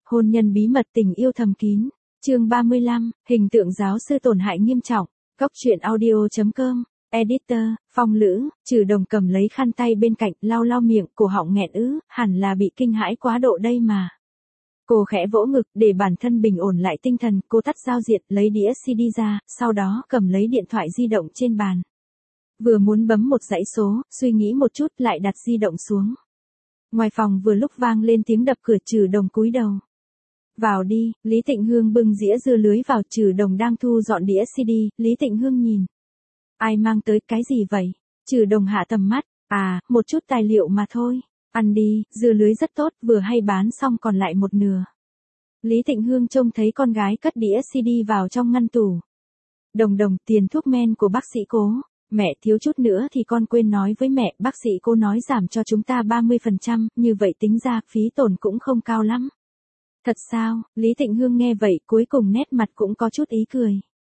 Hôn nhân bí mật tình yêu thầm kín. Chương 35, hình tượng giáo sư tổn hại nghiêm trọng. Góc truyện audio.com. Editor, Phong Lữ. Trừ Đồng cầm lấy khăn tay bên cạnh, lau lau miệng, cổ họng nghẹn hẳn là bị kinh hãi quá độ đây mà. Cô khẽ vỗ ngực, để bản thân bình ổn lại tinh thần, cô tắt giao diện, lấy đĩa CD ra, sau đó cầm lấy điện thoại di động trên bàn. Vừa muốn bấm một dãy số, suy nghĩ một chút, lại đặt di động xuống. Ngoài phòng vừa lúc vang lên tiếng đập cửa. Trừ Đồng cúi đầu. Vào đi. Lý Tịnh Hương bưng dĩa dưa lưới vào. Trừ Đồng đang thu dọn đĩa CD. Lý Tịnh Hương nhìn. Ai mang tới cái gì vậy? Trừ Đồng hạ tầm mắt. À, một chút tài liệu mà thôi. Ăn đi, dưa lưới rất tốt, vừa hay bán xong còn lại một nửa. Lý Tịnh Hương trông thấy con gái cất đĩa CD vào trong ngăn tủ. Đồng Đồng, tiền thuốc men của bác sĩ Cố. Mẹ, thiếu chút nữa thì con quên nói với mẹ, bác sĩ Cố nói giảm cho chúng ta 30%, như vậy tính ra phí tổn cũng không cao lắm. Thật sao? Lý Tịnh Hương nghe vậy, cuối cùng nét mặt cũng có chút ý cười.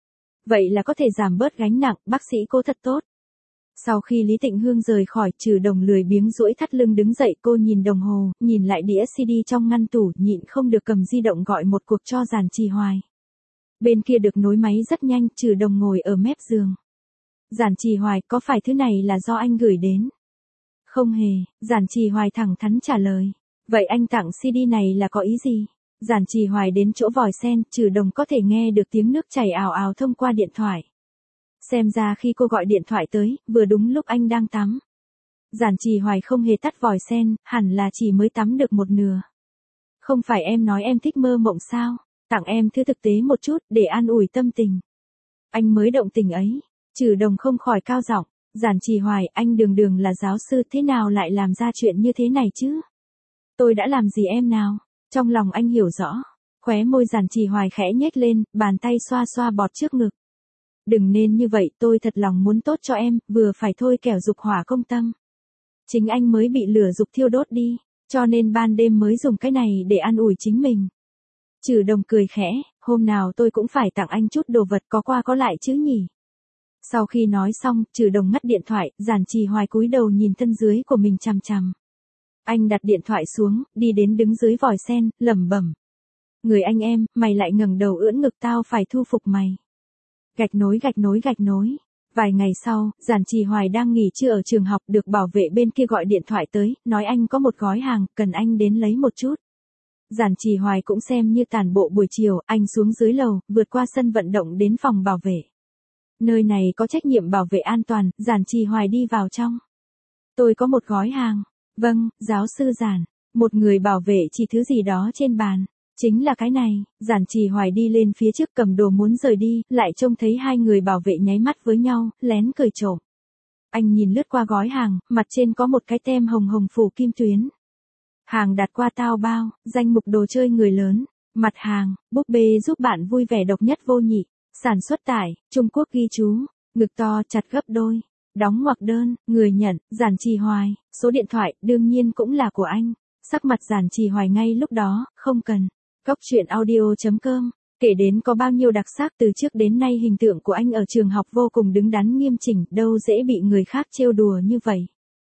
Vậy là có thể giảm bớt gánh nặng, bác sĩ Cố thật tốt. Sau khi Lý Tịnh Hương rời khỏi, Trừ Đồng lười biếng duỗi thắt lưng đứng dậy, cô nhìn đồng hồ, nhìn lại đĩa CD trong ngăn tủ, nhịn không được cầm di động gọi một cuộc cho Giản Trì Hoài. Bên kia được nối máy rất nhanh. Trừ Đồng ngồi ở mép giường. Giản Trì Hoài, có phải thứ này là do anh gửi đến? Không hề. Giản Trì Hoài thẳng thắn trả lời. Vậy anh tặng CD này là có ý gì? Giản Trì Hoài đến chỗ vòi sen. Trừ Đồng có thể nghe được tiếng nước chảy ào ào thông qua điện thoại. Xem ra khi cô gọi điện thoại tới, vừa đúng lúc anh đang tắm. Giản Trì Hoài không hề tắt vòi sen, hẳn là chỉ mới tắm được một nửa. Không phải em nói em thích mơ mộng sao? Tặng em thứ thực tế một chút, để an ủi tâm tình. Anh mới động tình ấy. Trừ Đồng không khỏi cao giọng. Giản Trì Hoài, anh đường đường là giáo sư, thế nào lại làm ra chuyện như thế này chứ? Tôi đã làm gì em nào? Trong lòng anh hiểu rõ. Khóe môi Giản Trì Hoài khẽ nhếch lên, bàn tay xoa xoa bọt trước ngực. Đừng nên như vậy, tôi thật lòng muốn tốt cho em, vừa phải thôi kẻo dục hỏa công tâm. Chính anh mới bị lửa dục thiêu đốt đi, cho nên ban đêm mới dùng cái này để an ủi chính mình. Trừ Đồng cười khẽ, hôm nào tôi cũng phải tặng anh chút đồ vật có qua có lại chứ nhỉ. Sau khi nói xong, Trừ Đồng ngắt điện thoại, Giản Trì Hoài cúi đầu nhìn thân dưới của mình chằm chằm. Anh đặt điện thoại xuống, đi đến đứng dưới vòi sen, lẩm bẩm. Người anh em, mày lại ngẩng đầu ưỡn ngực, tao phải thu phục mày. Gạch nối gạch nối gạch nối. Vài ngày sau, Giản Trì Hoài đang nghỉ trưa ở trường học, được bảo vệ bên kia gọi điện thoại tới, nói anh có một gói hàng, cần anh đến lấy một chút. Giản Trì Hoài cũng xem như tản bộ buổi chiều, anh xuống dưới lầu, vượt qua sân vận động đến phòng bảo vệ. Nơi này có trách nhiệm bảo vệ an toàn. Giản Trì Hoài đi vào trong. Tôi có một gói hàng. Vâng, giáo sư Giản. Một người bảo vệ chỉ thứ gì đó trên bàn. Chính là cái này. Giản Trì Hoài đi lên phía trước cầm đồ muốn rời đi, lại trông thấy hai người bảo vệ nháy mắt với nhau, lén cười trộm. Anh nhìn lướt qua gói hàng, mặt trên có một cái tem hồng hồng phủ kim tuyến. Hàng đặt qua tao bao, danh mục đồ chơi người lớn. Mặt hàng, búp bê giúp bạn vui vẻ độc nhất vô nhị. Sản xuất tại Trung Quốc, ghi chú, ngực to chặt gấp đôi. Đóng ngoặc đơn, người nhận, Giản Trì Hoài, số điện thoại, đương nhiên cũng là của anh. Sắc mặt Giản Trì Hoài ngay lúc đó, không cần. Góc truyện audio.com. Kể đến có bao nhiêu đặc sắc, từ trước đến nay hình tượng của anh ở trường học vô cùng đứng đắn nghiêm chỉnh, đâu dễ bị người khác trêu đùa như vậy.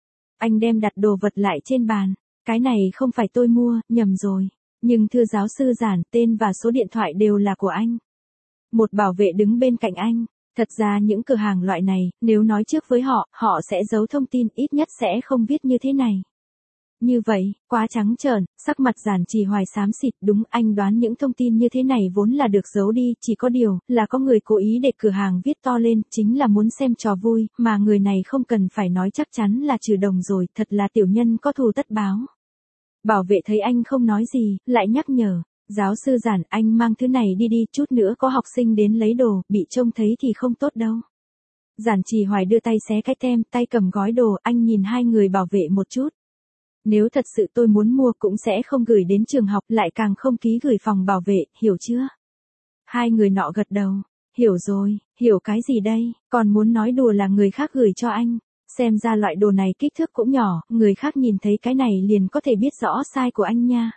Anh đem đặt đồ vật lại trên bàn. Cái này không phải tôi mua, nhầm rồi. Nhưng thưa giáo sư Giản, tên và số điện thoại đều là của anh. Một bảo vệ đứng bên cạnh anh. Thật ra những cửa hàng loại này, nếu nói trước với họ, họ sẽ giấu thông tin, ít nhất sẽ không viết như thế này. Như vậy, quá trắng trợn. Sắc mặt Giản Trì Hoài xám xịt. Đúng, anh đoán những thông tin như thế này vốn là được giấu đi, chỉ có điều, là có người cố ý để cửa hàng viết to lên, chính là muốn xem trò vui, mà người này không cần phải nói chắc chắn là Trừ Đồng rồi, thật là tiểu nhân có thù tất báo. Bảo vệ thấy anh không nói gì, lại nhắc nhở. Giáo sư Giản, anh mang thứ này đi đi, chút nữa có học sinh đến lấy đồ, bị trông thấy thì không tốt đâu. Giản Trì Hoài đưa tay xé cái tem, tay cầm gói đồ, anh nhìn hai người bảo vệ một chút. Nếu thật sự tôi muốn mua cũng sẽ không gửi đến trường học, lại càng không ký gửi phòng bảo vệ, hiểu chưa? Hai người nọ gật đầu. Hiểu rồi, hiểu cái gì đây, còn muốn nói đùa là người khác gửi cho anh. Xem ra loại đồ này kích thước cũng nhỏ, người khác nhìn thấy cái này liền có thể biết rõ size của anh nha.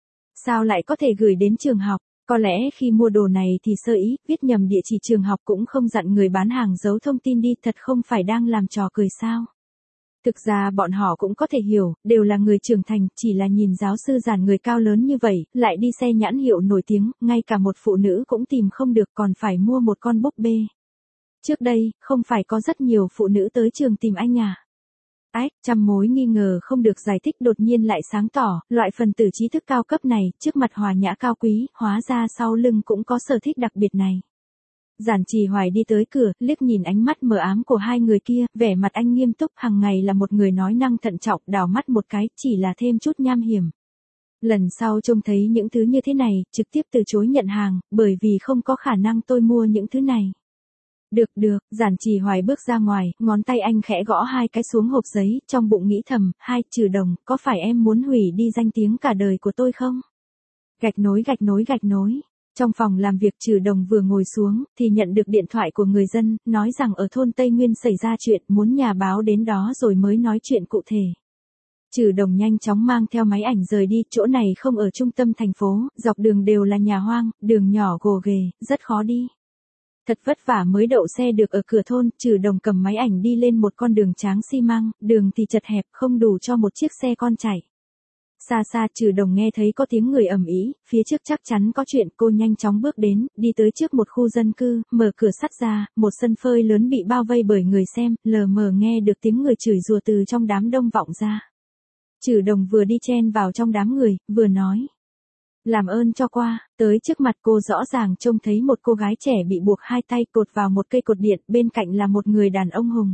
Sao lại có thể gửi đến trường học? Có lẽ khi mua đồ này thì sơ ý, viết nhầm địa chỉ trường học cũng không dặn người bán hàng giấu thông tin đi, thật không phải đang làm trò cười sao? Thực ra bọn họ cũng có thể hiểu, đều là người trưởng thành, chỉ là nhìn giáo sư giản người cao lớn như vậy, lại đi xe nhãn hiệu nổi tiếng, ngay cả một phụ nữ cũng tìm không được còn phải mua một con búp bê. Trước đây, không phải có rất nhiều phụ nữ tới trường tìm anh à? Ách, trăm mối nghi ngờ không được giải thích đột nhiên lại sáng tỏ, loại phần tử trí thức cao cấp này, trước mặt hòa nhã cao quý, hóa ra sau lưng cũng có sở thích đặc biệt này. Giản Trì Hoài đi tới cửa, liếc nhìn ánh mắt mờ ám của hai người kia, vẻ mặt anh nghiêm túc, hàng ngày là một người nói năng thận trọng, đảo mắt một cái, chỉ là thêm chút nham hiểm. Lần sau trông thấy những thứ như thế này, trực tiếp từ chối nhận hàng, bởi vì không có khả năng tôi mua những thứ này. Được, Giản Trì Hoài bước ra ngoài, ngón tay anh khẽ gõ hai cái xuống hộp giấy, trong bụng nghĩ thầm, Trừ Đồng, có phải em muốn hủy đi danh tiếng cả đời của tôi không? Gạch nối. Trong phòng làm việc Trừ Đồng vừa ngồi xuống, thì nhận được điện thoại của người dân, nói rằng ở thôn Tây Nguyên xảy ra chuyện, muốn nhà báo đến đó rồi mới nói chuyện cụ thể. Trừ Đồng nhanh chóng mang theo máy ảnh rời đi, chỗ này không ở trung tâm thành phố, dọc đường đều là nhà hoang, đường nhỏ gồ ghề, rất khó đi. Thật vất vả mới đậu xe được ở cửa thôn, Trừ Đồng cầm máy ảnh đi lên một con đường tráng xi măng, đường thì chật hẹp, không đủ cho một chiếc xe con chạy. Xa Trừ Đồng nghe thấy có tiếng người ầm ĩ, phía trước chắc chắn có chuyện, cô nhanh chóng bước đến, đi tới trước một khu dân cư, mở cửa sắt ra, một sân phơi lớn bị bao vây bởi người xem, lờ mờ nghe được tiếng người chửi rủa từ trong đám đông vọng ra. Trừ Đồng vừa đi chen vào trong đám người, vừa nói. Làm ơn cho qua, tới trước mặt cô rõ ràng trông thấy một cô gái trẻ bị buộc hai tay cột vào một cây cột điện, bên cạnh là một người đàn ông hùng.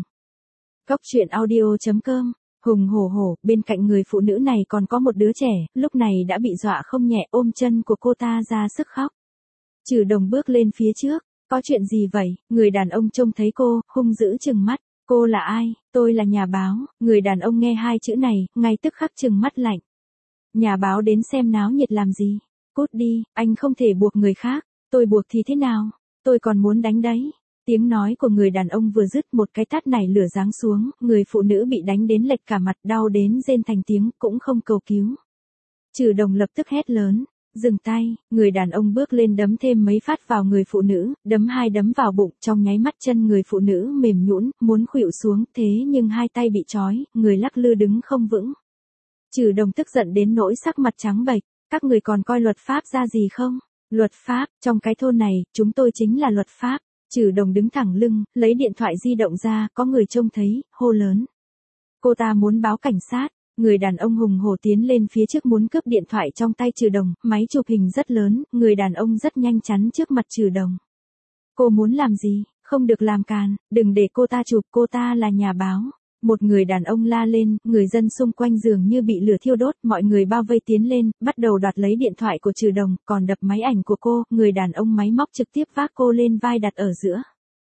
Coctruyện.audio.com Hùng hổ, bên cạnh người phụ nữ này còn có một đứa trẻ, lúc này đã bị dọa không nhẹ, ôm chân của cô ta ra sức khóc. Trừ Đồng bước lên phía trước, có chuyện gì vậy? Người đàn ông trông thấy cô, hung dữ trừng mắt. Cô là ai? Tôi là nhà báo. Người đàn ông nghe hai chữ này, ngay tức khắc trừng mắt lạnh. Nhà báo đến xem náo nhiệt làm gì? Cút đi, anh không thể buộc người khác. Tôi buộc thì thế nào? Tôi còn muốn đánh đấy. Tiếng nói của người đàn ông vừa dứt, một cái tát nảy lửa giáng xuống, người phụ nữ bị đánh đến lệch cả mặt, đau đến rên thành tiếng, cũng không cầu cứu. Trừ Đồng lập tức hét lớn, dừng tay, người đàn ông bước lên đấm thêm mấy phát vào người phụ nữ, đấm hai đấm vào bụng, trong nháy mắt chân người phụ nữ mềm nhũn, muốn khuỵu xuống, thế nhưng hai tay bị trói, người lắc lư đứng không vững. Trừ Đồng tức giận đến nỗi sắc mặt trắng bệch, các người còn coi luật pháp ra gì không? Luật pháp, trong cái thôn này, chúng tôi chính là luật pháp. Trừ Đồng đứng thẳng lưng, lấy điện thoại di động ra, có người trông thấy, hô lớn. Cô ta muốn báo cảnh sát, người đàn ông hùng hổ tiến lên phía trước muốn cướp điện thoại trong tay Trừ Đồng, máy chụp hình rất lớn, người đàn ông rất nhanh chắn trước mặt Trừ Đồng. Cô muốn làm gì? Không được làm càn, đừng để cô ta chụp, cô ta là nhà báo. Một người đàn ông la lên, người dân xung quanh dường như bị lửa thiêu đốt, mọi người bao vây tiến lên, bắt đầu đoạt lấy điện thoại của Trừ Đồng, còn đập máy ảnh của cô, người đàn ông máy móc trực tiếp vác cô lên vai đặt ở giữa.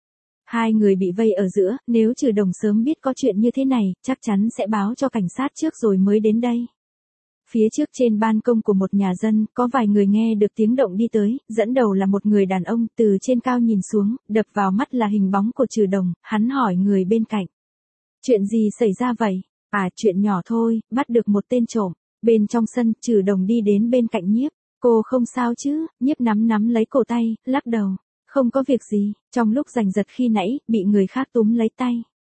Hai người bị vây ở giữa, nếu Trừ Đồng sớm biết có chuyện như thế này, chắc chắn sẽ báo cho cảnh sát trước rồi mới đến đây. Phía trước trên ban công của một nhà dân, có vài người nghe được tiếng động đi tới, dẫn đầu là một người đàn ông, từ trên cao nhìn xuống, đập vào mắt là hình bóng của Trừ Đồng, hắn hỏi người bên cạnh. Chuyện gì xảy ra vậy? Chuyện nhỏ thôi, bắt được một tên trộm. Bên trong sân, Trừ Đồng đi đến bên cạnh Nhiếp. Cô không sao chứ? Nhiếp nắm lấy cổ tay, lắc đầu. Không có việc gì, trong lúc giành giật khi nãy, bị người khác túm lấy tay.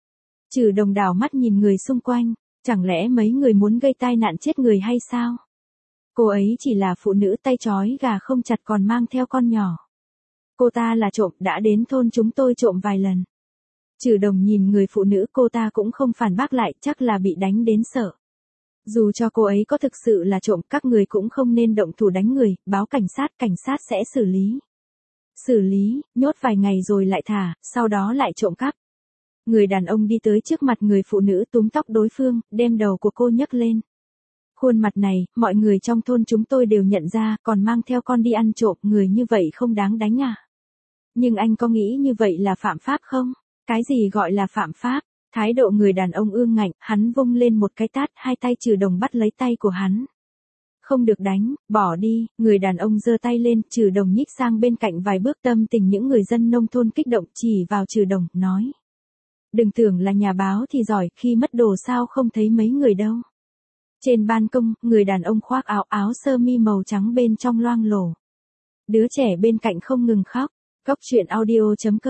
Trừ Đồng đảo mắt nhìn người xung quanh. Chẳng lẽ mấy người muốn gây tai nạn chết người hay sao? Cô ấy chỉ là phụ nữ tay trói gà không chặt còn mang theo con nhỏ. Cô ta là trộm, đã đến thôn chúng tôi trộm vài lần. Trừ Đồng nhìn người phụ nữ, cô ta cũng không phản bác lại, chắc là bị đánh đến sợ. Dù cho cô ấy có thực sự là trộm, các người cũng không nên động thủ đánh người, báo cảnh sát sẽ xử lý. Xử lý, nhốt vài ngày rồi lại thả, sau đó lại trộm cắp. Người đàn ông đi tới trước mặt người phụ nữ túm tóc đối phương, đem đầu của cô nhấc lên. Khuôn mặt này, mọi người trong thôn chúng tôi đều nhận ra, còn mang theo con đi ăn trộm, người như vậy không đáng đánh à? Nhưng anh có nghĩ như vậy là phạm pháp không? Cái gì gọi là phạm pháp? Thái độ người đàn ông ương ngạnh, hắn vung lên một cái tát, hai tay Trừ Đồng bắt lấy tay của hắn. Không được đánh, bỏ đi, người đàn ông giơ tay lên, Trừ Đồng nhích sang bên cạnh vài bước, tâm tình những người dân nông thôn kích động, chỉ vào Trừ Đồng, nói. Đừng tưởng là nhà báo thì giỏi, khi mất đồ sao không thấy mấy người đâu. Trên ban công, người đàn ông khoác áo sơ mi màu trắng bên trong loang lổ. Đứa trẻ bên cạnh không ngừng khóc. Coctruyện.audio.com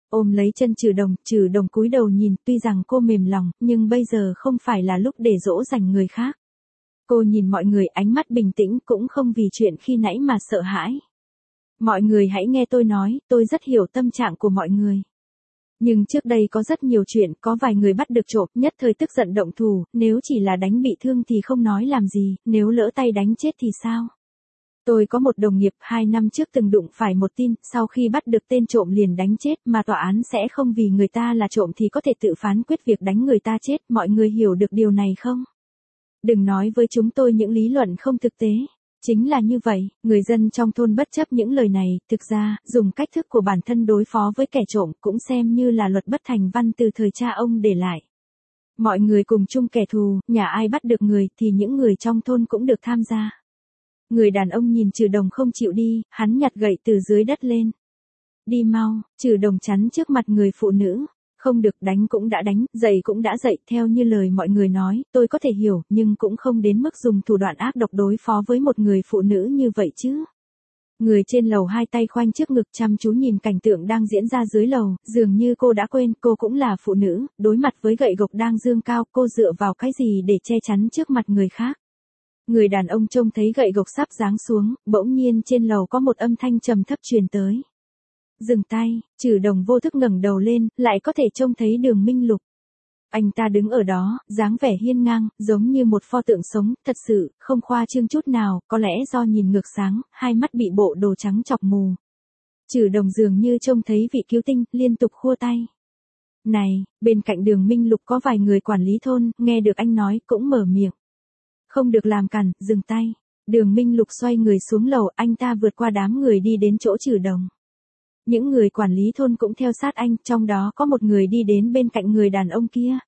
ôm lấy chân Trừ Đồng cúi đầu nhìn, tuy rằng cô mềm lòng, nhưng bây giờ không phải là lúc để dỗ dành người khác. Cô nhìn mọi người ánh mắt bình tĩnh, cũng không vì chuyện khi nãy mà sợ hãi. Mọi người hãy nghe tôi nói, tôi rất hiểu tâm trạng của mọi người. Nhưng trước đây có rất nhiều chuyện, có vài người bắt được trộm, nhất thời tức giận động thủ, nếu chỉ là đánh bị thương thì không nói làm gì, nếu lỡ tay đánh chết thì sao? Tôi có một đồng nghiệp 2 năm trước từng đụng phải một tin, sau khi bắt được tên trộm liền đánh chết, mà tòa án sẽ không vì người ta là trộm thì có thể tự phán quyết việc đánh người ta chết, mọi người hiểu được điều này không? Đừng nói với chúng tôi những lý luận không thực tế. Chính là như vậy, người dân trong thôn bất chấp những lời này, thực ra, dùng cách thức của bản thân đối phó với kẻ trộm cũng xem như là luật bất thành văn từ thời cha ông để lại. Mọi người cùng chung kẻ thù, nhà ai bắt được người thì những người trong thôn cũng được tham gia. Người đàn ông nhìn Trừ Đồng không chịu đi, hắn nhặt gậy từ dưới đất lên. Đi mau, Trừ Đồng chắn trước mặt người phụ nữ. Không được, đánh cũng đã đánh, dậy cũng đã dậy, theo như lời mọi người nói, tôi có thể hiểu, nhưng cũng không đến mức dùng thủ đoạn ác độc đối phó với một người phụ nữ như vậy chứ. Người trên lầu hai tay khoanh trước ngực chăm chú nhìn cảnh tượng đang diễn ra dưới lầu, dường như cô đã quên, cô cũng là phụ nữ, đối mặt với gậy gộc đang giương cao, cô dựa vào cái gì để che chắn trước mặt người khác. Người đàn ông trông thấy gậy gộc sắp giáng xuống, bỗng nhiên trên lầu có một âm thanh trầm thấp truyền tới. Dừng tay, Trừ Đồng vô thức ngẩng đầu lên, lại có thể trông thấy Đường Minh Lục. Anh ta đứng ở đó, dáng vẻ hiên ngang, giống như một pho tượng sống, thật sự, không khoa trương chút nào, có lẽ do nhìn ngược sáng, hai mắt bị bộ đồ trắng chọc mù. Trừ Đồng dường như trông thấy vị cứu tinh, liên tục khua tay. Này, bên cạnh Đường Minh Lục có vài người quản lý thôn, nghe được anh nói, cũng mở miệng. Không được làm cản, dừng tay. Đường Minh Lục xoay người xuống lầu, anh ta vượt qua đám người đi đến chỗ Trừ Đồng. Những người quản lý thôn cũng theo sát anh, trong đó có một người đi đến bên cạnh người đàn ông kia.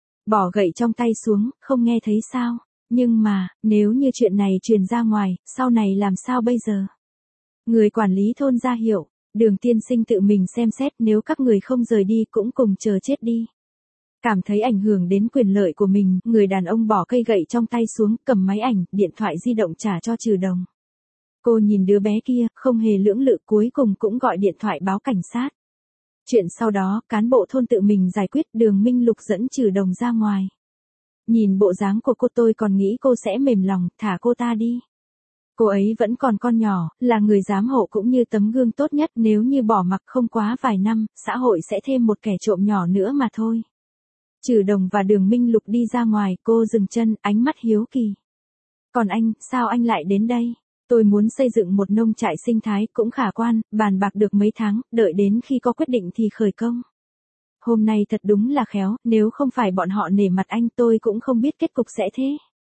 Bỏ gậy trong tay xuống, không nghe thấy sao? Nhưng mà, nếu như chuyện này truyền ra ngoài, sau này làm sao bây giờ? Người quản lý thôn ra hiệu, Đường tiên sinh tự mình xem xét, nếu các người không rời đi cũng cùng chờ chết đi. Cảm thấy ảnh hưởng đến quyền lợi của mình, người đàn ông bỏ cây gậy trong tay xuống, cầm máy ảnh, điện thoại di động trả cho Trừ Đồng. Cô nhìn đứa bé kia, không hề lưỡng lự, cuối cùng cũng gọi điện thoại báo cảnh sát. Chuyện sau đó, cán bộ thôn tự mình giải quyết, Đường Minh Lục dẫn Trừ Đồng ra ngoài. Nhìn bộ dáng của cô tôi còn nghĩ cô sẽ mềm lòng, thả cô ta đi. Cô ấy vẫn còn con nhỏ, là người giám hộ cũng như tấm gương tốt nhất, nếu như bỏ mặc không quá vài năm, xã hội sẽ thêm một kẻ trộm nhỏ nữa mà thôi. Trừ Đồng và Đường Minh Lục đi ra ngoài, cô dừng chân, ánh mắt hiếu kỳ. Còn anh, sao anh lại đến đây? Tôi muốn xây dựng một nông trại sinh thái cũng khả quan, bàn bạc được mấy tháng, đợi đến khi có quyết định thì khởi công. Hôm nay thật đúng là khéo, nếu không phải bọn họ nể mặt anh tôi cũng không biết kết cục sẽ thế.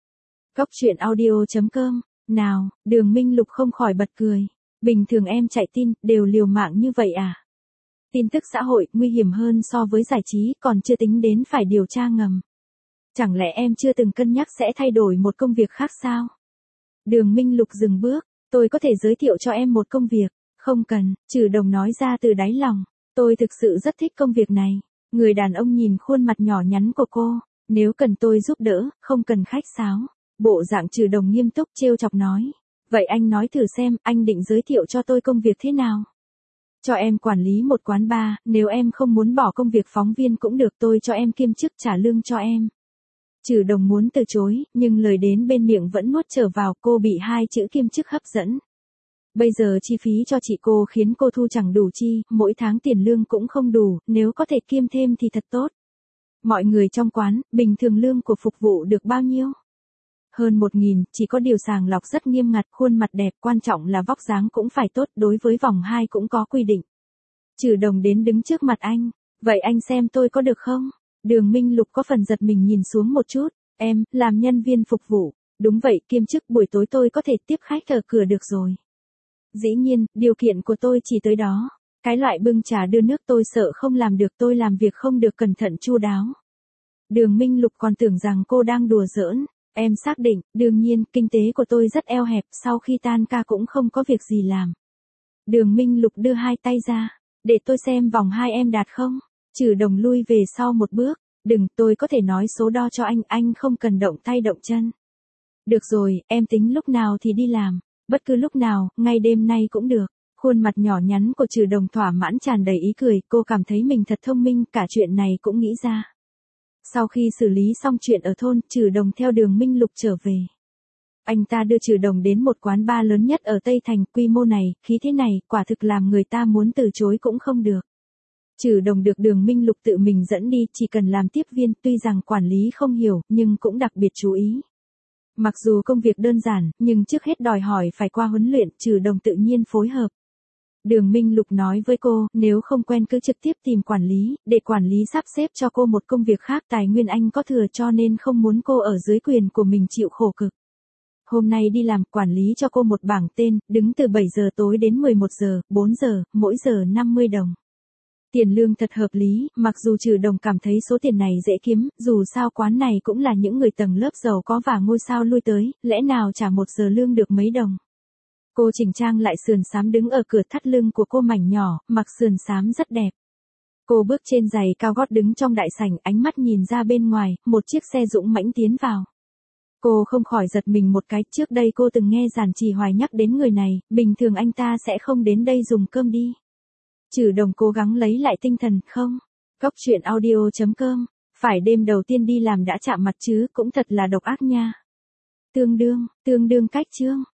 Góc truyện audio.com. Nào, Đường Minh Lục không khỏi bật cười. Bình thường em chạy tin, đều liều mạng như vậy à? Tin tức xã hội, nguy hiểm hơn so với giải trí, còn chưa tính đến phải điều tra ngầm. Chẳng lẽ em chưa từng cân nhắc sẽ thay đổi một công việc khác sao? Đường Minh Lục dừng bước, tôi có thể giới thiệu cho em một công việc. Không cần, Trừ Đồng nói ra từ đáy lòng. Tôi thực sự rất thích công việc này. Người đàn ông nhìn khuôn mặt nhỏ nhắn của cô. Nếu cần tôi giúp đỡ, không cần khách sáo. Bộ dạng Trừ Đồng nghiêm túc trêu chọc nói. Vậy anh nói thử xem, anh định giới thiệu cho tôi công việc thế nào? Cho em quản lý một quán bar, nếu em không muốn bỏ công việc phóng viên cũng được, tôi cho em kiêm chức trả lương cho em. Trừ Đồng muốn từ chối, nhưng lời đến bên miệng vẫn nuốt trở vào, cô bị hai chữ kiêm chức hấp dẫn. Bây giờ chi phí cho chị cô khiến cô thu chẳng đủ chi, mỗi tháng tiền lương cũng không đủ, nếu có thể kiêm thêm thì thật tốt. Mọi người trong quán, bình thường lương của phục vụ được bao nhiêu? Hơn 1.000, chỉ có điều sàng lọc rất nghiêm ngặt, khuôn mặt đẹp, quan trọng là vóc dáng cũng phải tốt, đối với vòng 2 cũng có quy định. Trừ Đồng đến đứng trước mặt anh, vậy anh xem tôi có được không? Đường Minh Lục có phần giật mình nhìn xuống một chút, em, làm nhân viên phục vụ, đúng vậy, kiêm chức buổi tối tôi có thể tiếp khách ở cửa được rồi. Dĩ nhiên, điều kiện của tôi chỉ tới đó, cái loại bưng trà đưa nước tôi sợ không làm được, tôi làm việc không được cẩn thận chu đáo. Đường Minh Lục còn tưởng rằng cô đang đùa giỡn. Em xác định, đương nhiên, kinh tế của tôi rất eo hẹp, sau khi tan ca cũng không có việc gì làm. Đường Minh Lục đưa hai tay ra, để tôi xem vòng 2 em đạt không? Trừ Đồng lui về sau một bước, đừng, tôi có thể nói số đo cho anh không cần động tay động chân. Được rồi, em tính lúc nào thì đi làm, bất cứ lúc nào, ngay đêm nay cũng được. Khuôn mặt nhỏ nhắn của Trừ Đồng thỏa mãn tràn đầy ý cười, cô cảm thấy mình thật thông minh, cả chuyện này cũng nghĩ ra. Sau khi xử lý xong chuyện ở thôn, Trừ Đồng theo đường Minh Lục trở về. Anh ta đưa Trừ Đồng đến một quán bar lớn nhất ở Tây Thành, quy mô này, khí thế này, quả thực làm người ta muốn từ chối cũng không được. Trừ Đồng được đường Minh Lục tự mình dẫn đi, chỉ cần làm tiếp viên, tuy rằng quản lý không hiểu, nhưng cũng đặc biệt chú ý. Mặc dù công việc đơn giản, nhưng trước hết đòi hỏi phải qua huấn luyện, Trừ Đồng tự nhiên phối hợp. Đường Minh Lục nói với cô, nếu không quen cứ trực tiếp tìm quản lý, để quản lý sắp xếp cho cô một công việc khác, tài nguyên anh có thừa cho nên không muốn cô ở dưới quyền của mình chịu khổ cực. Hôm nay đi làm, quản lý cho cô một bảng tên, đứng từ 7 giờ tối đến 11 giờ, 4 giờ, mỗi giờ 50 đồng. Tiền lương thật hợp lý, mặc dù Trừ Đồng cảm thấy số tiền này dễ kiếm, dù sao quán này cũng là những người tầng lớp giàu có và ngôi sao lui tới, lẽ nào trả 1 giờ lương được mấy đồng. Cô chỉnh trang lại sườn xám đứng ở cửa, thắt lưng của cô mảnh nhỏ, mặc sườn xám rất đẹp. Cô bước trên giày cao gót đứng trong đại sảnh, ánh mắt nhìn ra bên ngoài, một chiếc xe dũng mãnh tiến vào. Cô không khỏi giật mình một cái, trước đây cô từng nghe Giản Trì Hoài nhắc đến người này, bình thường anh ta sẽ không đến đây dùng cơm đi. Trừ Đồng cố gắng lấy lại tinh thần, không. Cóc truyện audio.com, phải đêm đầu tiên đi làm đã chạm mặt chứ, cũng thật là độc ác nha. Tương đương cách chương.